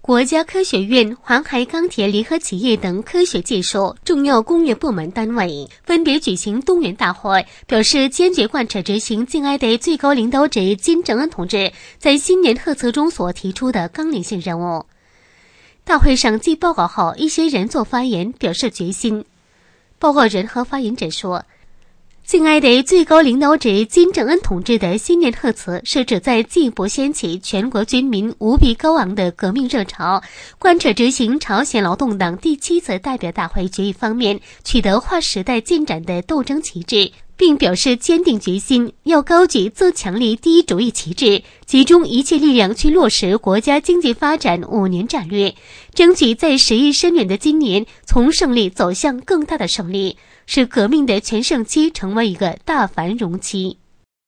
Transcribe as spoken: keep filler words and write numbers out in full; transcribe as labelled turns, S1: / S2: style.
S1: 国家科学院、黄海钢铁联合企业等科学技术重要工业部门单位分别举行动员大会，表示坚决贯彻执行敬爱的最高领导者金正恩同志在新年贺词中所提出的纲领性任务。大会上继报告后，一些人作发言表示决心。报告人和发言者说，敬爱的最高领导者金正恩同志的新年贺词是指在进一步掀起全国军民无比高昂的革命热潮，贯彻执行朝鲜劳动党第七次代表大会决议方面取得划时代进展的斗争旗帜，并表示坚定决心要高举自强力第一主义旗帜，集中一切力量去落实国家经济发展五年战略，争取在时日深远的今年从胜利走向更大的胜利，使革命的全盛期成为一个大繁荣期。